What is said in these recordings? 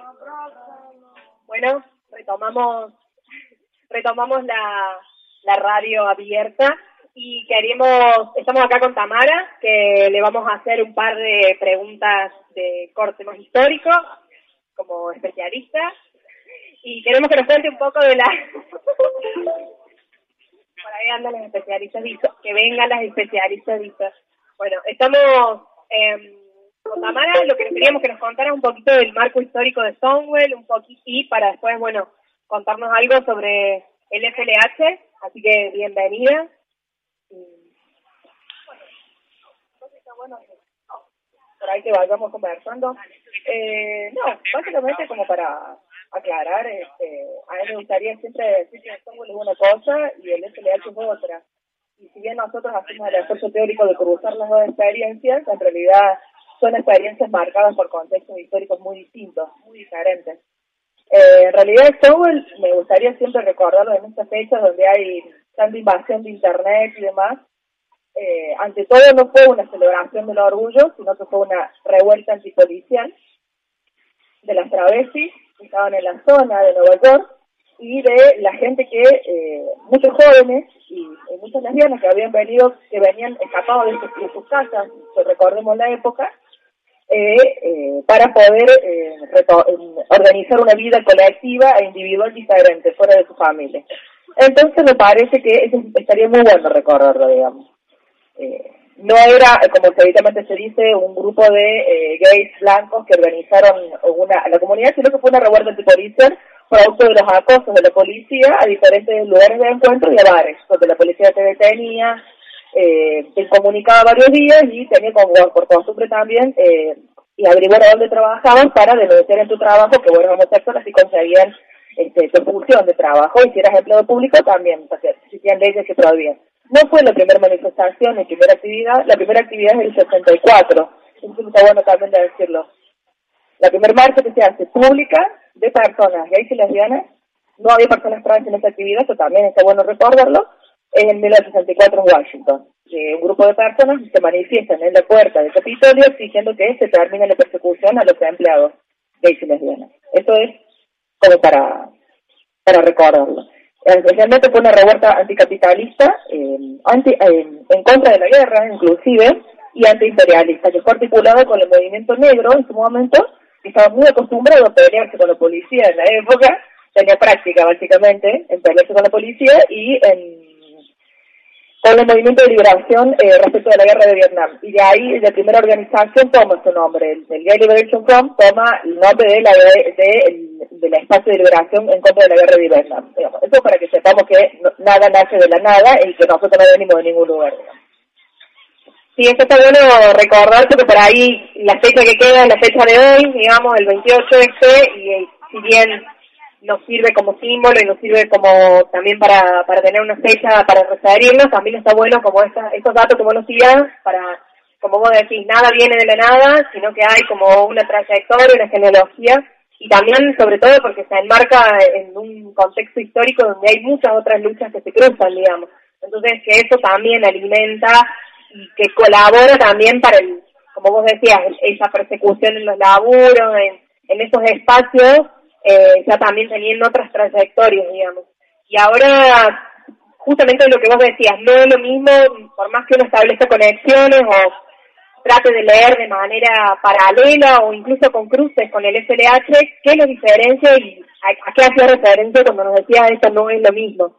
Bueno, retomamos la radio abierta y estamos acá con Tamara, que le vamos a hacer un par de preguntas de corte más histórico, como especialista, y queremos que nos cuente un poco de la... Por ahí andan los especialistas, que vengan las especialistas. Bueno, estamos... con Tamara, lo que queríamos que nos contara un poquito del marco histórico de Stonewall, un poquito, y para después, bueno, contarnos algo sobre el FLH, así que bienvenida. Bueno, por ahí que vayamos conversando. No, básicamente como para aclarar, a mí me gustaría siempre decir que Stonewall es una cosa y el FLH es otra. Y si bien nosotros hacemos el esfuerzo teórico de cruzar las dos experiencias, en realidad son experiencias marcadas por contextos históricos muy distintos, muy diferentes. En realidad Stonewall me gustaría siempre recordarlo en estas fechas donde hay tanta invasión de internet y demás. Ante todo no fue una celebración del orgullo, sino que fue una revuelta antipolicial de las travestis que estaban en la zona de Nueva York y de la gente que, muchos jóvenes y muchas lesbianas que venían escapados de sus casas, recordemos la época, para poder organizar una vida colectiva e individual diferente, fuera de su familia. Entonces me parece que eso estaría muy bueno recordarlo, digamos. No era, como habitualmente se dice, un grupo de gays blancos que organizaron la comunidad, sino que fue una revuelta antipolicial producto de los acosos de la policía a diferentes lugares de encuentro y a bares, donde la policía se detenía, se comunicaba varios días y tenía como por costumbre también y averiguar a dónde trabajaban para denunciar en tu trabajo que eras homosexual, así conseguían tu función de trabajo, y si eras empleado público también, porque existían leyes que prohibían. No fue la primera manifestación ni primera actividad, la primera actividad es el 64, entonces está bueno también de decirlo. La primera marcha que se hace pública de personas gays y lesbianas, no había personas trans en esa actividad, eso también está bueno recordarlo, es en 1964 en Washington. Un grupo de personas se manifiestan en la puerta del Capitolio exigiendo que se termine la persecución a los empleados gays y lesbianas. Eso es como para recordarlo. Especialmente fue una revuelta anticapitalista, en contra de la guerra, inclusive, y antiimperialista, que fue articulado con el movimiento negro en su momento, que estaba muy acostumbrado a pelearse con la policía en la época, tenía práctica básicamente en pelearse con la policía y con el movimiento de liberación respecto de la guerra de Vietnam. Y de ahí la primera organización toma su nombre, el Gay Liberation Front toma el nombre de la espacio de liberación en contra de la guerra de Vietnam. Digamos. Eso para que sepamos que nada nace de la nada y que nosotros no venimos de ningún lugar. Digamos. Sí, eso está bueno recordar, porque por ahí la fecha que queda es la fecha de hoy, digamos, el 28 y si bien nos sirve como símbolo y nos sirve como también para tener una fecha para referirnos, también está bueno como estos datos que vos nos sigas para, como vos decís, nada viene de la nada, sino que hay como una trayectoria, una genealogía, y también sobre todo porque se enmarca en un contexto histórico donde hay muchas otras luchas que se cruzan, digamos. Entonces que eso también alimenta y que colabora también para como vos decías, esa persecución en los laburos, en esos espacios, ya también teniendo otras trayectorias, digamos. Y ahora, justamente lo que vos decías, no es lo mismo, por más que uno establezca conexiones o trate de leer de manera paralela o incluso con cruces con el FLH, ¿qué lo diferencia y a qué hacía referencia cuando nos decía esto no es lo mismo?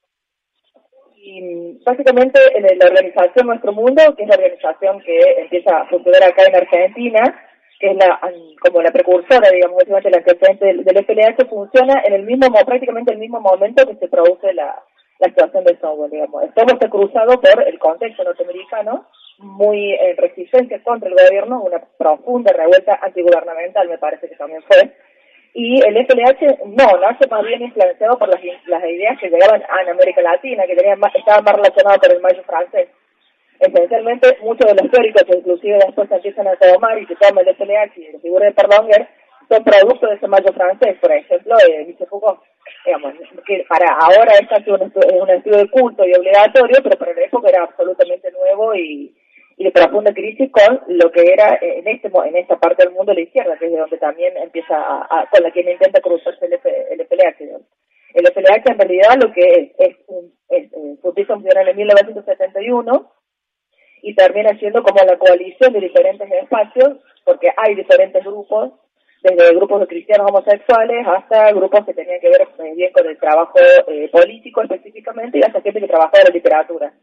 Y básicamente en la organización Nuestro Mundo, que es la organización que empieza a funcionar acá en Argentina, que es como la precursora, digamos, básicamente la antecedente del FLH, funciona prácticamente el mismo momento que se produce la situación de Stonewall, digamos. Stonewall está cruzado por el contexto norteamericano, muy en resistencia contra el gobierno, una profunda revuelta antigubernamental, me parece que también fue, y el FLH nace más bien influenciado por las ideas que llegaban en América Latina, que estaban más relacionadas con el mayo francés. Esencialmente, muchos de los teóricos que inclusive después se empiezan a tomar y que toman el FLH y la figura de Perlonger son productos de ese mayo francés, por ejemplo, Michel Foucault. Digamos, que para ahora es casi un estudio de culto y obligatorio, pero para la época era absolutamente nuevo y y de profunda crisis con lo que era en esta parte del mundo la izquierda, que es de donde también empieza con la que intenta cruzarse el FLH. ¿No? El FLH en realidad lo que se empieza a funcionar en 1971 y termina siendo como la coalición de diferentes espacios, porque hay diferentes grupos, desde grupos de cristianos homosexuales hasta grupos que tenían que ver bien con el trabajo político específicamente, y hasta gente que trabajaba en la literatura.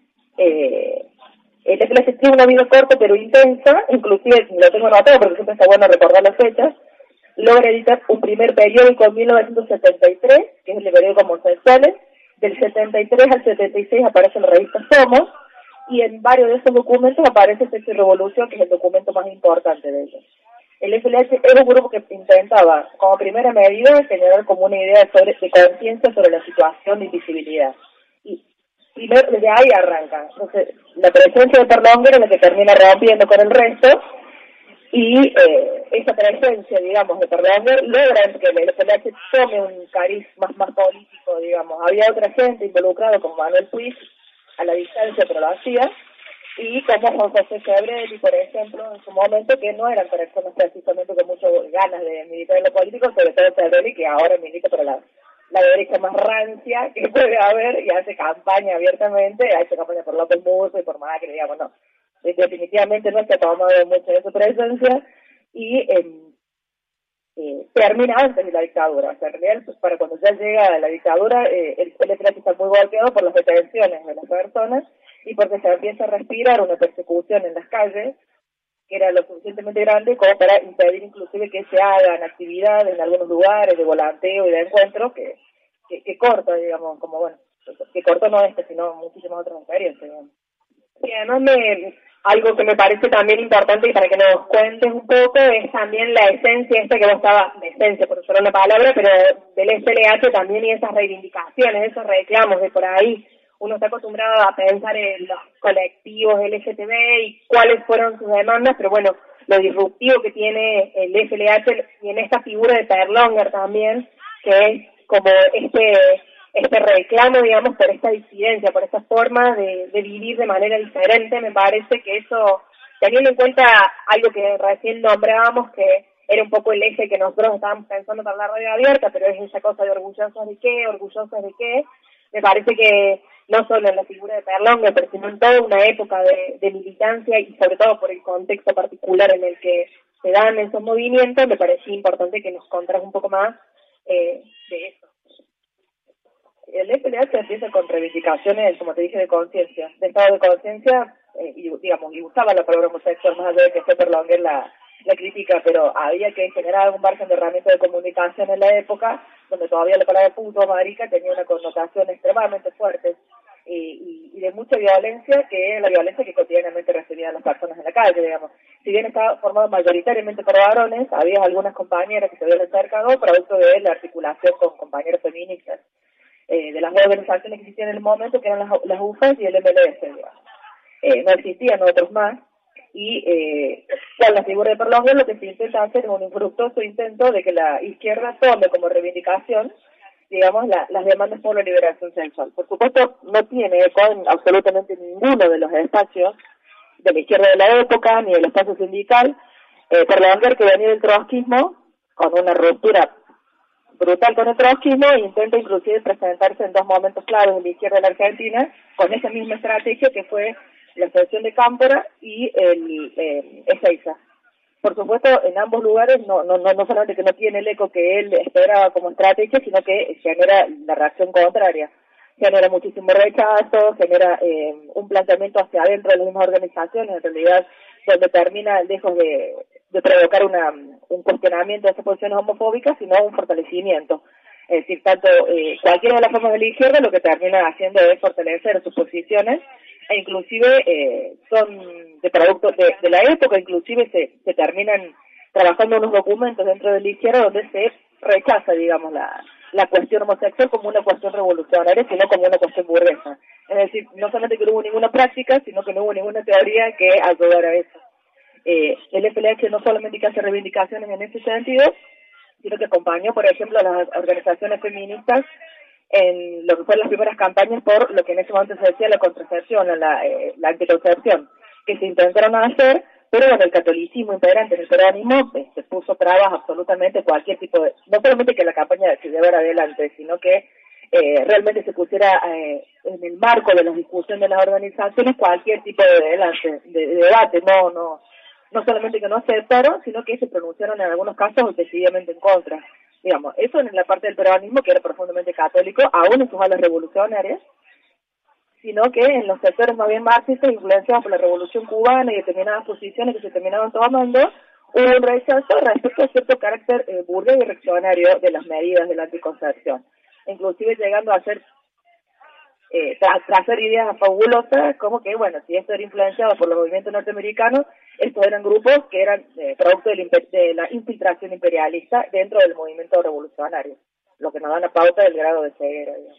El FLH tiene una vida corta pero intensa, inclusive lo tengo anotado porque siempre está bueno recordar las fechas. Logra editar un primer periódico en 1973, que es el periódico Homosexuales. Del 73 al 76 aparece la revista Somos, y en varios de esos documentos aparece Sexo y Revolución, que es el documento más importante de ellos. El FLH era un grupo que intentaba, como primera medida, generar como una idea de conciencia sobre la situación de invisibilidad. Y primero, desde ahí arranca. Entonces, la presencia de Perlonger es la que termina rompiendo con el resto, y esa presencia, digamos, de Perlonger logra que el FLH tome un cariz más político, digamos. Había otra gente involucrada, como Manuel Puig, a la distancia, pero lo hacía, y como Juan José Sebrelli, por ejemplo, en su momento, que no eran personas precisamente con muchas ganas de militar en lo político, sobre todo Sebrelli, que ahora milita por la derecha más rancia que puede haber, y hace campaña abiertamente, hace campaña por López Murphy y por Macri, digamos, no. Definitivamente no se ha tomado mucho de su presencia, y termina antes de la dictadura. O sea, en realidad, para cuando ya llega la dictadura, el FLH está muy golpeado por las detenciones de las personas y porque se empieza a respirar una persecución en las calles que era lo suficientemente grande como para impedir inclusive que se hagan actividades en algunos lugares de volanteo y de encuentro que corta, digamos, como bueno, que cortó no sino muchísimas otras experiencias, digamos. Y además algo que me parece también importante y para que nos cuentes un poco es también la esencia esta que vos estabas, esencia por usar una palabra, pero del FLH también, y esas reivindicaciones, esos reclamos de por ahí. Uno está acostumbrado a pensar en los colectivos LGTB y cuáles fueron sus demandas, pero bueno, lo disruptivo que tiene el FLH y en esta figura de Perlonger también, que es como este reclamo, digamos, por esta disidencia, por esta forma de vivir de manera diferente. Me parece que eso, teniendo en cuenta algo que recién nombrábamos, que era un poco el eje que nosotros estábamos pensando para la radio abierta, pero es esa cosa de orgullosos de qué, me parece que no solo en la figura de Perlonger, pero sino en toda una época de militancia y sobre todo por el contexto particular en el que se dan esos movimientos, me parecía importante que nos contaras un poco más de eso. El FLH empieza con reivindicaciones, como te dije, de conciencia, de estado de conciencia, y usaba la palabra homosexual, más allá de que fue Perlonger la crítica, pero había que generar algún margen de herramientas de comunicación en la época, donde todavía la palabra puto o marica tenía una connotación extremadamente fuerte, y de mucha violencia, que es la violencia que cotidianamente recibían las personas en la calle, digamos. Si bien estaba formado mayoritariamente por varones, había algunas compañeras que se habían acercado, producto de la articulación con compañeros feministas, de las dos organizaciones que existían en el momento, que eran las UFAS y el MLS, digamos. No existían otros más, y con la figura de Perlonger lo que se intenta hacer es un infructuoso intento de que la izquierda tome como reivindicación, digamos, las demandas por la liberación sexual. Por supuesto, no tiene eco en absolutamente ninguno de los espacios de la izquierda de la época, ni del espacio sindical. Perlonger, que venía del trotskismo, con una ruptura brutal con el trotskismo, e intenta inclusive presentarse en dos momentos claros de la izquierda de la Argentina, con esa misma estrategia que fue la asociación de Cámpora y Ezeiza. Por supuesto, en ambos lugares no solamente que no tiene el eco que él esperaba como estrategia, sino que genera la reacción contraria. Genera muchísimo rechazo, genera un planteamiento hacia adentro de las mismas organizaciones, en realidad, donde termina lejos de provocar un cuestionamiento de esas posiciones homofóbicas, sino un fortalecimiento. Es decir, tanto cualquiera de las formas de la izquierda lo que termina haciendo es fortalecer sus posiciones, e inclusive son de producto de la época, inclusive se terminan trabajando unos documentos dentro de la izquierda donde se rechaza, digamos, la cuestión homosexual como una cuestión revolucionaria, sino como una cuestión burguesa. Es decir, no solamente que no hubo ninguna práctica, sino que no hubo ninguna teoría que ayudara a eso. El FLH no solamente que hace reivindicaciones en ese sentido, sino que acompañó, por ejemplo, a las organizaciones feministas en lo que fueron las primeras campañas por lo que en ese momento se decía la contracepción, la anticoncepción, que se intentaron hacer, pero bueno, el catolicismo imperante en el peronismo se puso trabas absolutamente cualquier tipo de, no solamente que la campaña se llevara adelante, sino que realmente se pusiera en el marco de las discusiones de las organizaciones cualquier tipo de debate, no solamente que no aceptaron, sino que se pronunciaron en algunos casos decididamente en contra. Digamos, eso en la parte del peronismo, que era profundamente católico, aún en sus alas revolucionarias, sino que en los sectores más bien marxistas, influenciados por la Revolución Cubana y determinadas posiciones que se terminaban tomando, hubo un rechazo respecto a cierto carácter burgués y reaccionario de las medidas de la anticoncepción, inclusive llegando a ser trazar ideas fabulosas como que, bueno, si esto era influenciado por los movimientos norteamericanos, estos eran grupos que eran producto de la infiltración imperialista dentro del movimiento revolucionario, lo que nos da una pauta del grado de ceguera, digamos.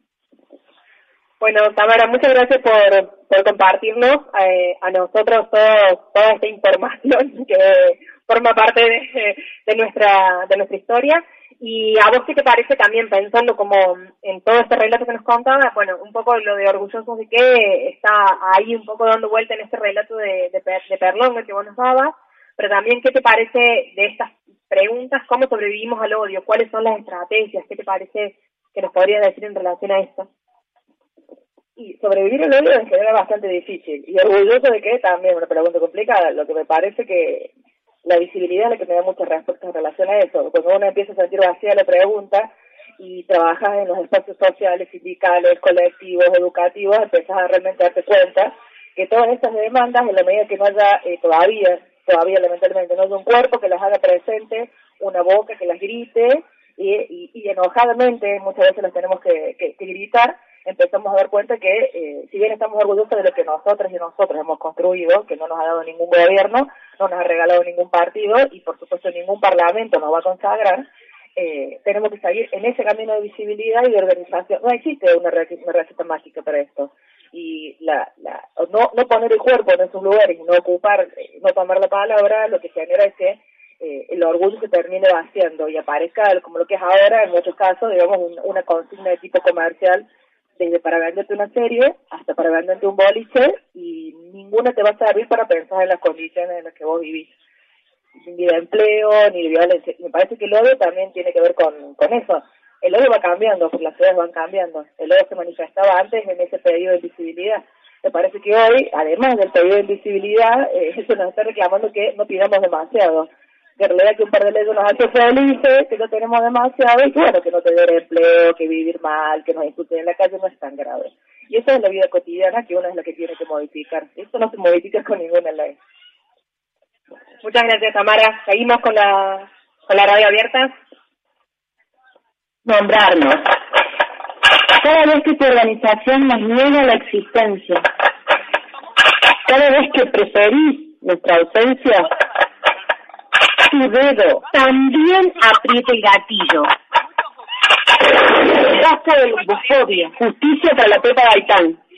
Bueno, Tamara, muchas gracias por compartirnos a nosotros toda esta información que forma parte de nuestra historia. Y a vos, ¿qué te parece también, pensando como en todo este relato que nos contaba, bueno, un poco lo de Orgullosos de que está ahí un poco dando vuelta en este relato de Perlonga que vos nos dabas, pero también, ¿qué te parece de estas preguntas? ¿Cómo sobrevivimos al odio? ¿Cuáles son las estrategias? ¿Qué te parece que nos podrías decir en relación a esto? Y sobrevivir al odio en general es bastante difícil, y orgulloso de que también una pregunta complicada. Lo que me parece que la visibilidad es la que me da muchas respuestas en relación a eso. Cuando uno empieza a sentir vacía la pregunta y trabajas en los espacios sociales, sindicales, colectivos, educativos, empezás a realmente darte cuenta que todas estas demandas, en la medida que no haya todavía lamentablemente no haya un cuerpo que las haga presente, una boca que las grite, y enojadamente muchas veces las tenemos que gritar, empezamos a dar cuenta que si bien estamos orgullosos de lo que nosotras y nosotros hemos construido, que no nos ha dado ningún gobierno, no nos ha regalado ningún partido y por supuesto ningún parlamento nos va a consagrar, tenemos que seguir en ese camino de visibilidad y de organización. No existe una receta mágica para esto, y no poner el cuerpo en esos lugares y no tomar la palabra, lo que genera es que el orgullo se termine vaciando y aparezca como lo que es ahora en muchos casos, digamos, una consigna de tipo comercial, desde para venderte una serie hasta para venderte un boliche, y ninguna te va a servir para pensar en las condiciones en las que vos vivís, ni de empleo, ni de violencia. Me parece que el odio también tiene que ver con eso. El odio va cambiando, porque las ciudades van cambiando. El odio se manifestaba antes en ese pedido de invisibilidad. Me parece que hoy, además del pedido de invisibilidad, eso nos está reclamando que no pidamos demasiado. Que en realidad que un par de leyes nos hace felices, que no tenemos demasiado, y que bueno, que no tener empleo, que vivir mal, que nos discuten en la calle no es tan grave. Y eso es la vida cotidiana, que uno es la que tiene que modificar. Esto no se modifica con ninguna ley. Muchas gracias, Tamara. Seguimos con la radio abierta. Nombrarnos. Cada vez que tu organización nos niega la existencia, cada vez que preferís nuestra ausencia, tu dedo también aprieta el gatillo. Basta de homofobia. Justicia para la Pepa Gaitán.